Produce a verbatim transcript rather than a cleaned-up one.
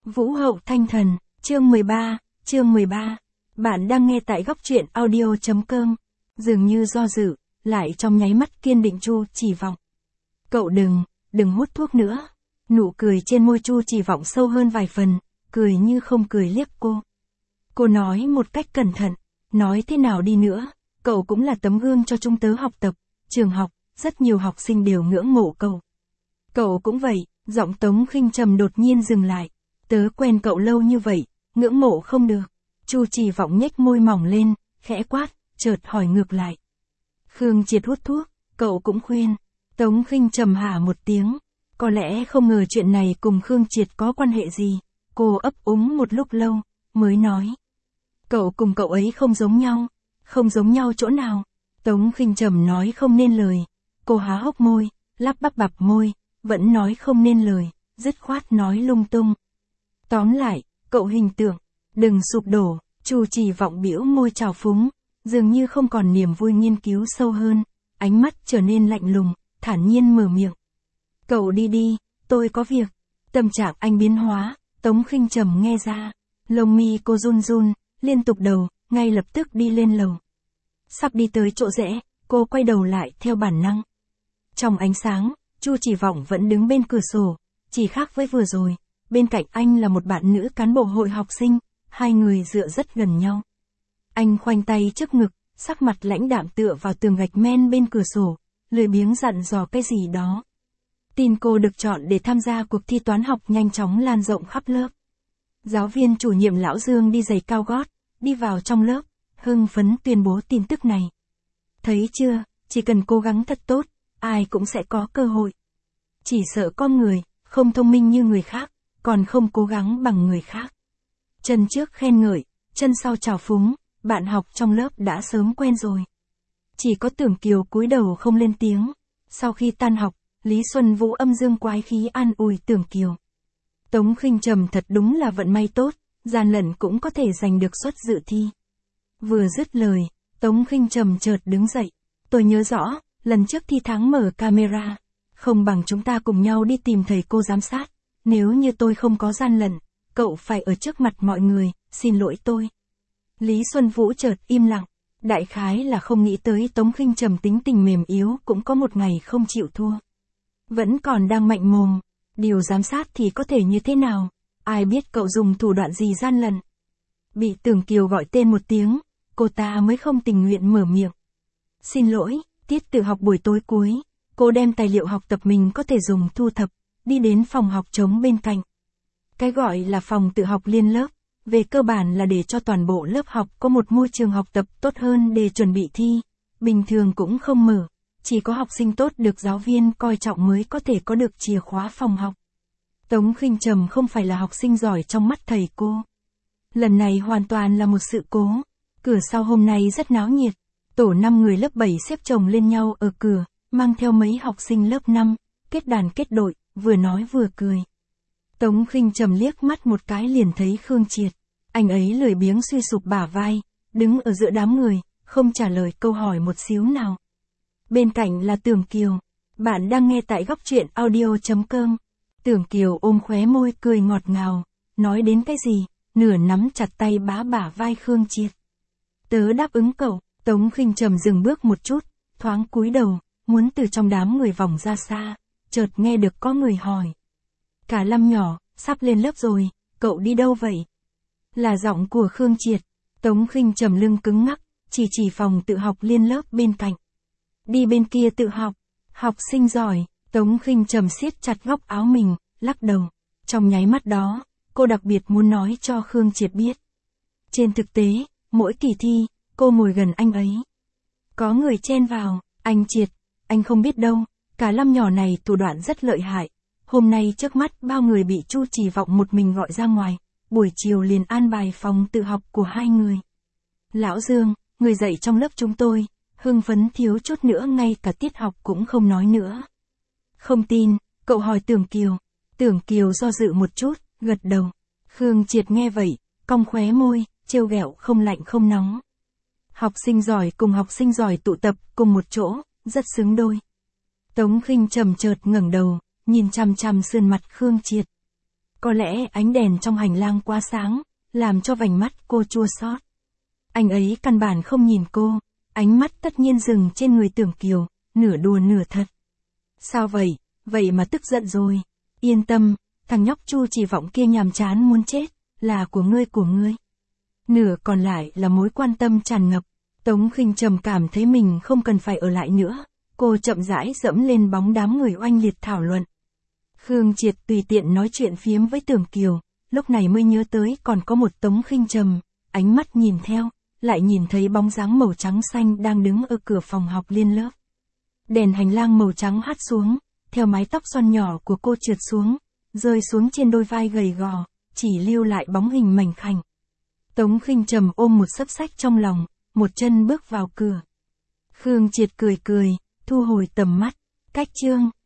Vũ hậu thanh thần, chương mười ba, chương mười ba. Bạn đang nghe tại góc truyện audio.com. Dường như do dự, lại trong nháy mắt kiên định Chu Chỉ Vọng. Cậu đừng, đừng hút thuốc nữa. Nụ cười trên môi Chu Chỉ Vọng sâu hơn vài phần, cười như không cười liếc cô. Cô nói một cách cẩn thận, nói thế nào đi nữa, cậu cũng là tấm gương cho chúng tớ học tập, trường học, rất nhiều học sinh đều ngưỡng mộ cậu. Cậu cũng vậy, giọng Tống Khinh Trầm đột nhiên dừng lại. Tớ quen cậu lâu như vậy, ngưỡng mộ không được. Chu Chỉ Vọng nhếch môi mỏng lên, khẽ quát, chợt hỏi ngược lại. Khương Triệt hút thuốc, cậu cũng khuyên. Tống Khinh Trầm hả một tiếng, có lẽ không ngờ chuyện này cùng Khương Triệt có quan hệ gì. Cô ấp úng một lúc lâu, mới nói. Cậu cùng cậu ấy không giống nhau, không giống nhau chỗ nào. Tống Khinh Trầm nói không nên lời. Cô há hốc môi, lắp bắp bập môi, vẫn nói không nên lời, dứt khoát nói lung tung. Tóm lại, cậu hình tượng, đừng sụp đổ. Chu Chỉ Vọng bĩu môi trào phúng, dường như không còn niềm vui nghiên cứu sâu hơn, ánh mắt trở nên lạnh lùng, thản nhiên mở miệng. Cậu đi đi, tôi có việc. Tâm trạng anh biến hóa, Tống Khinh Trầm nghe ra, lông mi cô run run, liên tục đầu, ngay lập tức đi lên lầu. Sắp đi tới chỗ rẽ, cô quay đầu lại theo bản năng. Trong ánh sáng, Chu Chỉ Vọng vẫn đứng bên cửa sổ, chỉ khác với vừa rồi. Bên cạnh anh là một bạn nữ cán bộ hội học sinh, hai người dựa rất gần nhau. Anh khoanh tay trước ngực, sắc mặt lãnh đạm tựa vào tường gạch men bên cửa sổ, lười biếng dặn dò cái gì đó. Tin cô được chọn để tham gia cuộc thi toán học nhanh chóng lan rộng khắp lớp. Giáo viên chủ nhiệm Lão Dương đi giày cao gót, đi vào trong lớp, hưng phấn tuyên bố tin tức này. Thấy chưa, chỉ cần cố gắng thật tốt, ai cũng sẽ có cơ hội. Chỉ sợ con người, không thông minh như người khác, còn không cố gắng bằng người khác. Chân trước khen ngợi, chân sau chào phúng, bạn học trong lớp đã sớm quen rồi. Chỉ có Tưởng Kiều cúi đầu không lên tiếng. Sau khi tan học, Lý Xuân Vũ âm dương quái khí an ủi Tưởng Kiều. Tống Khinh Trầm thật đúng là vận may tốt, gian lận cũng có thể giành được suất dự thi. Vừa dứt lời, Tống Khinh Trầm chợt đứng dậy. Tôi nhớ rõ, lần trước thi tháng mở camera, không bằng chúng ta cùng nhau đi tìm thầy cô giám sát. Nếu như tôi không có gian lận, cậu phải ở trước mặt mọi người, xin lỗi tôi. Lý Xuân Vũ chợt im lặng, đại khái là không nghĩ tới Tống Khinh Trầm tính tình mềm yếu cũng có một ngày không chịu thua. Vẫn còn đang mạnh mồm, điều giám sát thì có thể như thế nào, ai biết cậu dùng thủ đoạn gì gian lận. Bị Tưởng Kiều gọi tên một tiếng, cô ta mới không tình nguyện mở miệng. Xin lỗi, tiết tự học buổi tối cuối, cô đem tài liệu học tập mình có thể dùng thu thập, đi đến phòng học trống bên cạnh. Cái gọi là phòng tự học liên lớp, về cơ bản là để cho toàn bộ lớp học có một môi trường học tập tốt hơn để chuẩn bị thi, bình thường cũng không mở, chỉ có học sinh tốt được giáo viên coi trọng mới có thể có được chìa khóa phòng học. Tống Khinh Trầm không phải là học sinh giỏi trong mắt thầy cô. Lần này hoàn toàn là một sự cố, cửa sau hôm nay rất náo nhiệt, tổ năm người lớp bảy xếp chồng lên nhau ở cửa, mang theo mấy học sinh lớp năm, kết đàn kết đội, vừa nói vừa cười. Tống Khinh Trầm liếc mắt một cái liền thấy Khương Triệt, anh ấy lười biếng suy sụp bả vai, đứng ở giữa đám người, không trả lời câu hỏi một xíu nào. Bên cạnh là Tưởng Kiều, bạn đang nghe tại góc truyện audio.com. Tưởng Kiều ôm khóe môi cười ngọt ngào, nói đến cái gì, nửa nắm chặt tay bá bả vai Khương Triệt. Tớ đáp ứng cậu. Tống Khinh Trầm dừng bước một chút, thoáng cúi đầu, muốn từ trong đám người vòng ra xa, chợt nghe được có người hỏi. Cả Lâm nhỏ, sắp lên lớp rồi, cậu đi đâu vậy? Là giọng của Khương Triệt. Tống Khinh Trầm lưng cứng ngắc, chỉ chỉ phòng tự học liên lớp bên cạnh. Đi bên kia tự học, học sinh giỏi. Tống Khinh Trầm siết chặt góc áo mình, lắc đầu. Trong nháy mắt đó, cô đặc biệt muốn nói cho Khương Triệt biết. Trên thực tế, mỗi kỳ thi, cô ngồi gần anh ấy. Có người chen vào, anh Triệt, anh không biết đâu, cả Lâm nhỏ này thủ đoạn rất lợi hại. Hôm nay trước mắt bao người bị Chu Chỉ Vọng một mình gọi ra ngoài, buổi chiều liền an bài phòng tự học của hai người. Lão Dương, người dạy trong lớp chúng tôi, hưng phấn thiếu chút nữa ngay cả tiết học cũng không nói nữa. Không tin, cậu hỏi Tưởng Kiều. Tưởng Kiều do dự một chút, gật đầu. Khương Triệt nghe vậy, cong khóe môi, trêu ghẹo không lạnh không nóng. Học sinh giỏi cùng học sinh giỏi tụ tập cùng một chỗ, rất xứng đôi. Tống Khinh Trầm chợt ngẩng đầu, nhìn chằm chằm sườn mặt Khương Triệt. Có lẽ ánh đèn trong hành lang quá sáng, làm cho vành mắt cô chua xót. Anh ấy căn bản không nhìn cô, ánh mắt tất nhiên dừng trên người Tưởng Kiều, nửa đùa nửa thật. Sao vậy, vậy mà tức giận rồi. Yên tâm, thằng nhóc Chu Chỉ Vọng kia nhàm chán muốn chết, là của ngươi của ngươi. Nửa còn lại là mối quan tâm tràn ngập. Tống Khinh Trầm cảm thấy mình không cần phải ở lại nữa, cô chậm rãi dẫm lên bóng đám người oanh liệt thảo luận. Khương Triệt tùy tiện nói chuyện phiếm với Tưởng Kiều, lúc này mới nhớ tới còn có một Tống Khinh Trầm, ánh mắt nhìn theo, lại nhìn thấy bóng dáng màu trắng xanh đang đứng ở cửa phòng học liên lớp. Đèn hành lang màu trắng hắt xuống, theo mái tóc xoăn nhỏ của cô trượt xuống, rơi xuống trên đôi vai gầy gò, chỉ lưu lại bóng hình mảnh khảnh. Tống Khinh Trầm ôm một xấp sách trong lòng, một chân bước vào cửa. Khương Triệt cười cười, thu hồi tầm mắt, cách chương.